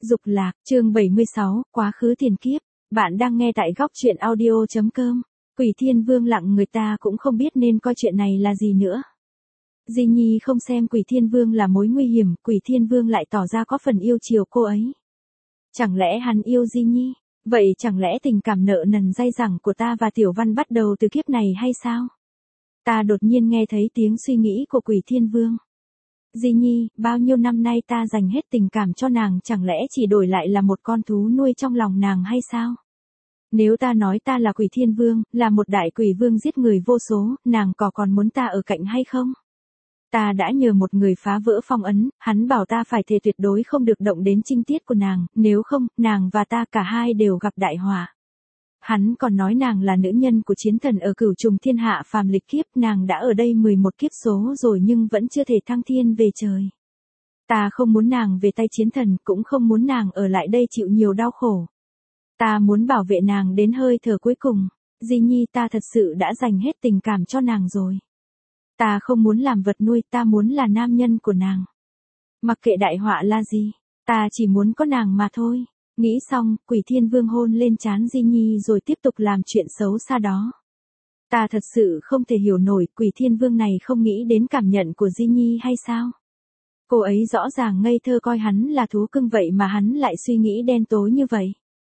Dục lạc, chương 76, quá khứ tiền kiếp. Bạn đang nghe tại góc truyện audio.com. Quỷ Thiên Vương lặng người ta cũng không biết nên coi chuyện này là gì nữa. Di Nhi không xem Quỷ Thiên Vương là mối nguy hiểm, Quỷ Thiên Vương lại tỏ ra có phần yêu chiều cô ấy. Chẳng lẽ hắn yêu Di Nhi? Vậy chẳng lẽ tình cảm nợ nần dai dẳng của ta và Tiểu Văn bắt đầu từ kiếp này hay sao? Ta đột nhiên nghe thấy tiếng suy nghĩ của Quỷ Thiên Vương. Di Nhi, bao nhiêu năm nay ta dành hết tình cảm cho nàng, chẳng lẽ chỉ đổi lại là một con thú nuôi trong lòng nàng hay sao? Nếu ta nói ta là Quỷ Thiên Vương, là một đại quỷ vương giết người vô số, nàng có còn muốn ta ở cạnh hay không? Ta đã nhờ một người phá vỡ phong ấn, hắn bảo ta phải thề tuyệt đối không được động đến trinh tiết của nàng, nếu không, nàng và ta cả hai đều gặp đại họa. Hắn còn nói nàng là nữ nhân của chiến thần ở cửu trùng thiên hạ phàm lịch kiếp, nàng đã ở đây 11 kiếp số rồi nhưng vẫn chưa thể thăng thiên về trời. Ta không muốn nàng về tay chiến thần, cũng không muốn nàng ở lại đây chịu nhiều đau khổ. Ta muốn bảo vệ nàng đến hơi thở cuối cùng. Di Nhi, ta thật sự đã dành hết tình cảm cho nàng rồi. Ta không muốn làm vật nuôi, ta muốn là nam nhân của nàng. Mặc kệ đại họa là gì, ta chỉ muốn có nàng mà thôi. Nghĩ xong, Quỷ Thiên Vương hôn lên trán Di Nhi rồi tiếp tục làm chuyện xấu xa đó. Ta thật sự không thể hiểu nổi, Quỷ Thiên Vương này không nghĩ đến cảm nhận của Di Nhi hay sao? Cô ấy rõ ràng ngây thơ coi hắn là thú cưng vậy mà hắn lại suy nghĩ đen tối như vậy.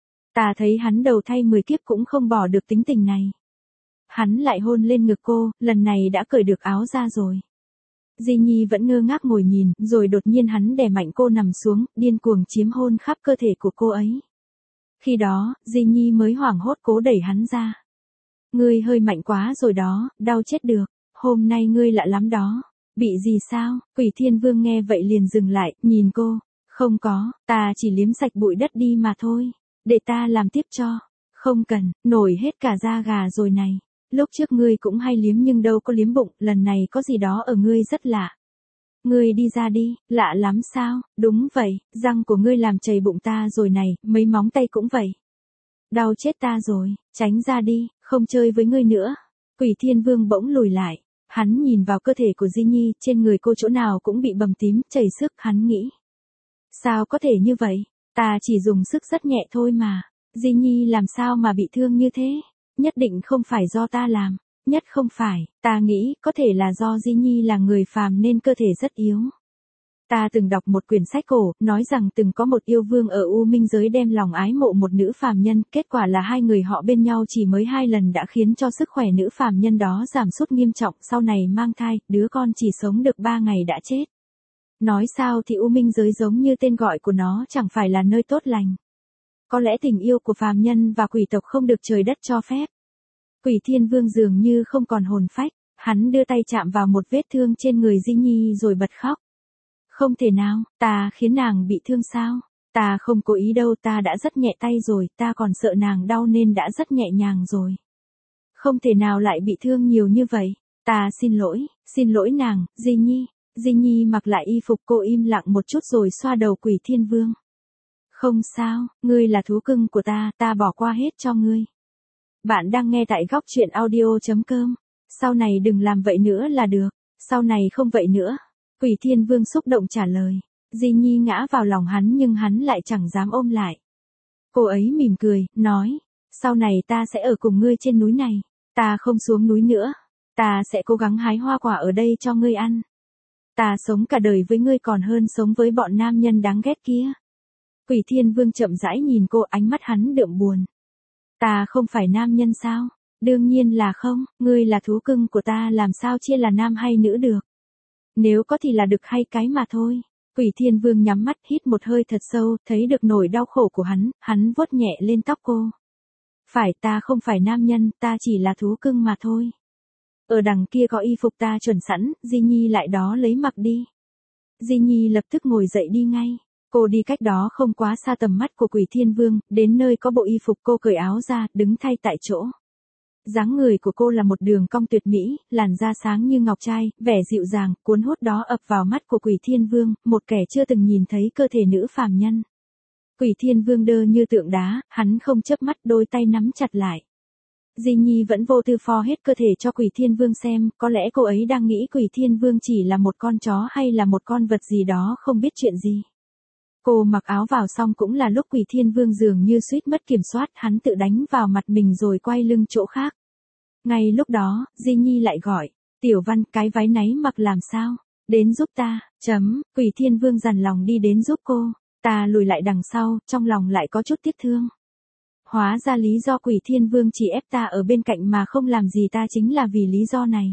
Ta thấy hắn đầu thai 10 kiếp cũng không bỏ được tính tình này. Hắn lại hôn lên ngực cô, lần này đã cởi được áo ra rồi. Di Nhi vẫn ngơ ngác ngồi nhìn, rồi đột nhiên hắn đè mạnh cô nằm xuống, điên cuồng chiếm hôn khắp cơ thể của cô ấy. Khi đó, Di Nhi mới hoảng hốt cố đẩy hắn ra. Ngươi hơi mạnh quá rồi đó, đau chết được, hôm nay ngươi lạ lắm đó. Bị gì sao? Quỷ Thiên Vương nghe vậy liền dừng lại, nhìn cô. Không có, ta chỉ liếm sạch bụi đất đi mà thôi. Để ta làm tiếp cho. Không cần, nổi hết cả da gà rồi này. Lúc trước ngươi cũng hay liếm nhưng đâu có liếm bụng, lần này có gì đó ở ngươi rất lạ. Ngươi đi ra đi, lạ lắm sao? Đúng vậy, răng của ngươi làm chảy bụng ta rồi này, mấy móng tay cũng vậy. Đau chết ta rồi, tránh ra đi, không chơi với ngươi nữa. Quỷ Thiên Vương bỗng lùi lại, hắn nhìn vào cơ thể của Di Nhi, trên người cô chỗ nào cũng bị bầm tím, chảy xước, hắn nghĩ. Sao có thể như vậy? Ta chỉ dùng sức rất nhẹ thôi mà. Di Nhi làm sao mà bị thương như thế? Nhất định không phải do ta làm. Nhất không phải, ta nghĩ có thể là do Di Nhi là người phàm nên cơ thể rất yếu. Ta từng đọc một quyển sách cổ, nói rằng từng có một yêu vương ở U Minh giới đem lòng ái mộ một nữ phàm nhân, kết quả là hai người họ bên nhau chỉ mới 2 lần đã khiến cho sức khỏe nữ phàm nhân đó giảm sút nghiêm trọng, sau này mang thai, đứa con chỉ sống được 3 ngày đã chết. Nói sao thì U Minh giới giống như tên gọi của nó chẳng phải là nơi tốt lành. Có lẽ tình yêu của phàm nhân và quỷ tộc không được trời đất cho phép. Quỷ Thiên Vương dường như không còn hồn phách, hắn đưa tay chạm vào một vết thương trên người Di Nhi rồi bật khóc. Không thể nào, ta khiến nàng bị thương sao? Ta không cố ý đâu, ta đã rất nhẹ tay rồi, ta còn sợ nàng đau nên đã rất nhẹ nhàng rồi. Không thể nào lại bị thương nhiều như vậy, ta xin lỗi nàng, Di Nhi. Di Nhi mặc lại y phục, cô im lặng một chút rồi xoa đầu Quỷ Thiên Vương. Không sao, ngươi là thú cưng của ta bỏ qua hết cho ngươi. Bạn đang nghe tại góc truyện audio.com. Sau này đừng làm vậy nữa là được. Sau này không vậy nữa. Quỷ Thiên Vương xúc động trả lời. Di Nhi ngã vào lòng hắn nhưng hắn lại chẳng dám ôm lại. Cô ấy mỉm cười, nói. Sau này ta sẽ ở cùng ngươi trên núi này. Ta không xuống núi nữa. Ta sẽ cố gắng hái hoa quả ở đây cho ngươi ăn. Ta sống cả đời với ngươi còn hơn sống với bọn nam nhân đáng ghét kia. Quỷ Thiên Vương chậm rãi nhìn cô, ánh mắt hắn đượm buồn. Ta không phải nam nhân sao? Đương nhiên là không, ngươi là thú cưng của ta, làm sao chia là nam hay nữ được? Nếu có thì là đực hay cái mà thôi. Quỷ Thiên Vương nhắm mắt hít một hơi thật sâu, thấy được nỗi đau khổ của hắn vuốt nhẹ lên tóc cô. Phải, ta không phải nam nhân, ta chỉ là thú cưng mà thôi. Ở đằng kia có y phục ta chuẩn sẵn, Di Nhi lại đó lấy mặc đi. Di Nhi lập tức ngồi dậy đi ngay. Cô đi cách đó không quá xa tầm mắt của Quỷ Thiên Vương, đến nơi có bộ y phục cô cởi áo ra, đứng thay tại chỗ. Dáng người của cô là một đường cong tuyệt mỹ, làn da sáng như ngọc trai, vẻ dịu dàng, cuốn hút đó ập vào mắt của Quỷ Thiên Vương, một kẻ chưa từng nhìn thấy cơ thể nữ phàm nhân. Quỷ Thiên Vương đơ như tượng đá, hắn không chớp mắt, đôi tay nắm chặt lại. Di Nhi vẫn vô tư pho hết cơ thể cho Quỷ Thiên Vương xem, có lẽ cô ấy đang nghĩ Quỷ Thiên Vương chỉ là một con chó hay là một con vật gì đó không biết chuyện gì. Cô mặc áo vào xong cũng là lúc Quỷ Thiên Vương dường như suýt mất kiểm soát, hắn tự đánh vào mặt mình rồi quay lưng chỗ khác. Ngay lúc đó, Di Nhi lại gọi, Tiểu Văn, cái váy náy mặc làm sao? Đến giúp ta, Quỷ Thiên Vương dằn lòng đi đến giúp cô, ta lùi lại đằng sau, trong lòng lại có chút tiếc thương. Hóa ra lý do Quỷ Thiên Vương chỉ ép ta ở bên cạnh mà không làm gì ta chính là vì lý do này.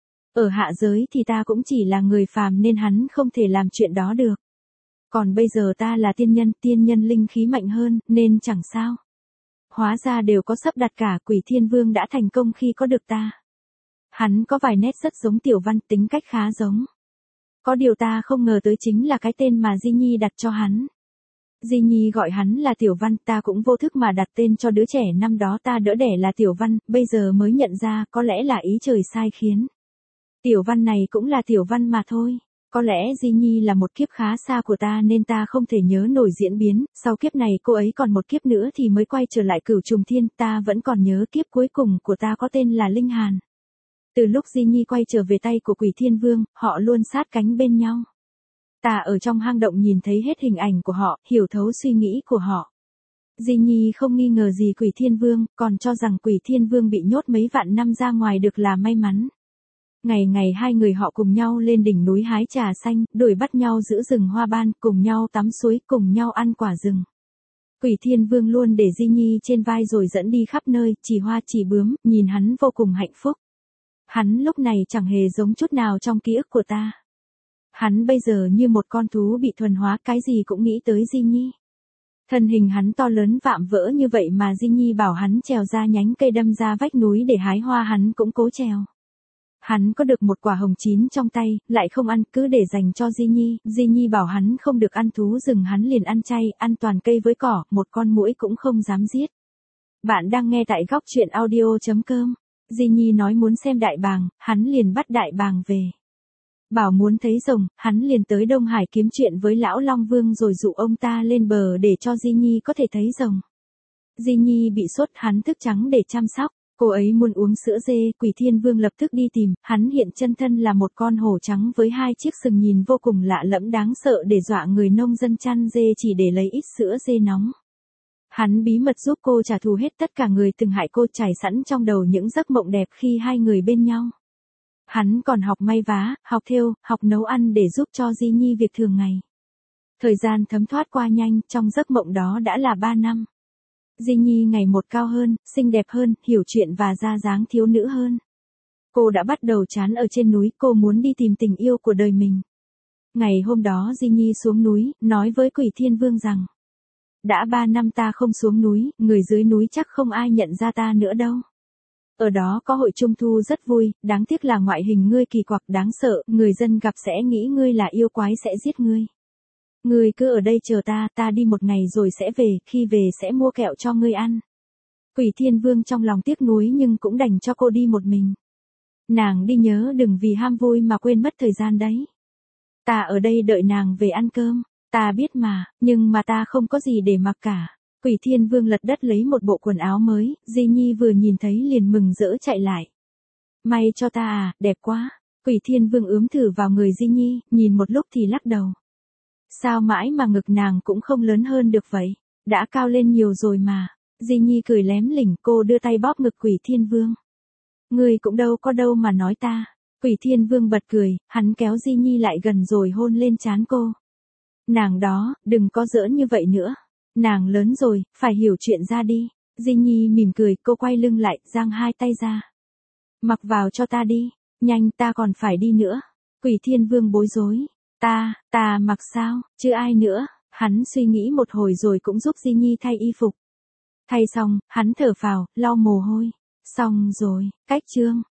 Ở hạ giới thì ta cũng chỉ là người phàm nên hắn không thể làm chuyện đó được. Còn bây giờ ta là tiên nhân linh khí mạnh hơn, nên chẳng sao. Hóa ra đều có sắp đặt cả, Quỷ Thiên Vương đã thành công khi có được ta. Hắn có vài nét rất giống Tiểu Văn, tính cách khá giống. Có điều ta không ngờ tới chính là cái tên mà Di Nhi đặt cho hắn. Di Nhi gọi hắn là Tiểu Văn, ta cũng vô thức mà đặt tên cho đứa trẻ năm đó ta đỡ đẻ là Tiểu Văn, bây giờ mới nhận ra có lẽ là ý trời sai khiến. Tiểu Văn này cũng là Tiểu Văn mà thôi. Có lẽ Di Nhi là một kiếp khá xa của ta nên ta không thể nhớ nổi diễn biến, sau kiếp này cô ấy còn một kiếp nữa thì mới quay trở lại Cửu Trùng Thiên, ta vẫn còn nhớ kiếp cuối cùng của ta có tên là Linh Hàn. Từ lúc Di Nhi quay trở về tay của Quỷ Thiên Vương, họ luôn sát cánh bên nhau. Ta ở trong hang động nhìn thấy hết hình ảnh của họ, hiểu thấu suy nghĩ của họ. Di Nhi không nghi ngờ gì Quỷ Thiên Vương, còn cho rằng Quỷ Thiên Vương bị nhốt mấy vạn năm ra ngoài được là may mắn. Ngày ngày hai người họ cùng nhau lên đỉnh núi hái trà xanh, đuổi bắt nhau giữ rừng hoa ban, cùng nhau tắm suối, cùng nhau ăn quả rừng. Quỷ Thiên Vương luôn để Di Nhi trên vai rồi dẫn đi khắp nơi, chỉ hoa chỉ bướm, nhìn hắn vô cùng hạnh phúc. Hắn lúc này chẳng hề giống chút nào trong ký ức của ta. Hắn bây giờ như một con thú bị thuần hóa, cái gì cũng nghĩ tới Di Nhi. Thân hình hắn to lớn vạm vỡ như vậy mà Di Nhi bảo hắn trèo ra nhánh cây đâm ra vách núi để hái hoa hắn cũng cố trèo. Hắn có được một quả hồng chín trong tay, lại không ăn, cứ để dành cho Di Nhi. Di Nhi bảo hắn không được ăn thú rừng, hắn liền ăn chay, ăn toàn cây với cỏ, một con muỗi cũng không dám giết. Bạn đang nghe tại góc truyện audio.com. Di Nhi nói muốn xem đại bàng, hắn liền bắt đại bàng về. Bảo muốn thấy rồng, hắn liền tới Đông Hải kiếm chuyện với lão Long Vương rồi dụ ông ta lên bờ để cho Di Nhi có thể thấy rồng. Di Nhi bị sốt, hắn thức trắng để chăm sóc. Cô ấy muốn uống sữa dê, Quỷ Thiên Vương lập tức đi tìm, hắn hiện chân thân là một con hổ trắng với hai chiếc sừng nhìn vô cùng lạ lẫm đáng sợ để dọa người nông dân chăn dê chỉ để lấy ít sữa dê nóng. Hắn bí mật giúp cô trả thù hết tất cả người từng hại cô, trải sẵn trong đầu những giấc mộng đẹp khi hai người bên nhau. Hắn còn học may vá, học thêu, học nấu ăn để giúp cho Di Nhi việc thường ngày. Thời gian thấm thoát qua nhanh, trong giấc mộng đó đã là 3 năm. Di Nhi ngày một cao hơn, xinh đẹp hơn, hiểu chuyện và ra dáng thiếu nữ hơn. Cô đã bắt đầu chán ở trên núi, cô muốn đi tìm tình yêu của đời mình. Ngày hôm đó Di Nhi xuống núi, nói với Quỷ Thiên Vương rằng: đã 3 năm ta không xuống núi, người dưới núi chắc không ai nhận ra ta nữa đâu. Ở đó có hội trung thu rất vui, đáng tiếc là ngoại hình ngươi kỳ quặc đáng sợ, người dân gặp sẽ nghĩ ngươi là yêu quái sẽ giết ngươi. Ngươi cứ ở đây chờ ta, ta đi một ngày rồi sẽ về, khi về sẽ mua kẹo cho ngươi ăn. Quỷ Thiên Vương trong lòng tiếc nuối nhưng cũng đành cho cô đi một mình. Nàng đi nhớ đừng vì ham vui mà quên mất thời gian đấy. Ta ở đây đợi nàng về ăn cơm, ta biết mà, nhưng mà ta không có gì để mặc cả. Quỷ Thiên Vương lật đất lấy một bộ quần áo mới, Di Nhi vừa nhìn thấy liền mừng rỡ chạy lại. May cho ta à, đẹp quá. Quỷ Thiên Vương ướm thử vào người Di Nhi, nhìn một lúc thì lắc đầu. Sao mãi mà ngực nàng cũng không lớn hơn được vậy, đã cao lên nhiều rồi mà. Di Nhi cười lém lỉnh, cô đưa tay bóp ngực Quỷ Thiên Vương. Ngươi cũng đâu có đâu mà nói ta. Quỷ Thiên Vương bật cười, hắn kéo Di Nhi lại gần rồi hôn lên trán cô. Nàng đó, đừng có giỡn như vậy nữa. Nàng lớn rồi, phải hiểu chuyện ra đi. Di Nhi mỉm cười, cô quay lưng lại, giang hai tay ra. Mặc vào cho ta đi, nhanh ta còn phải đi nữa. Quỷ Thiên Vương bối rối. Ta mặc sao, chứ ai nữa. Hắn suy nghĩ một hồi rồi cũng giúp Di Nhi thay y phục. Thay xong, hắn thở phào, lau mồ hôi. Xong rồi, cách chương.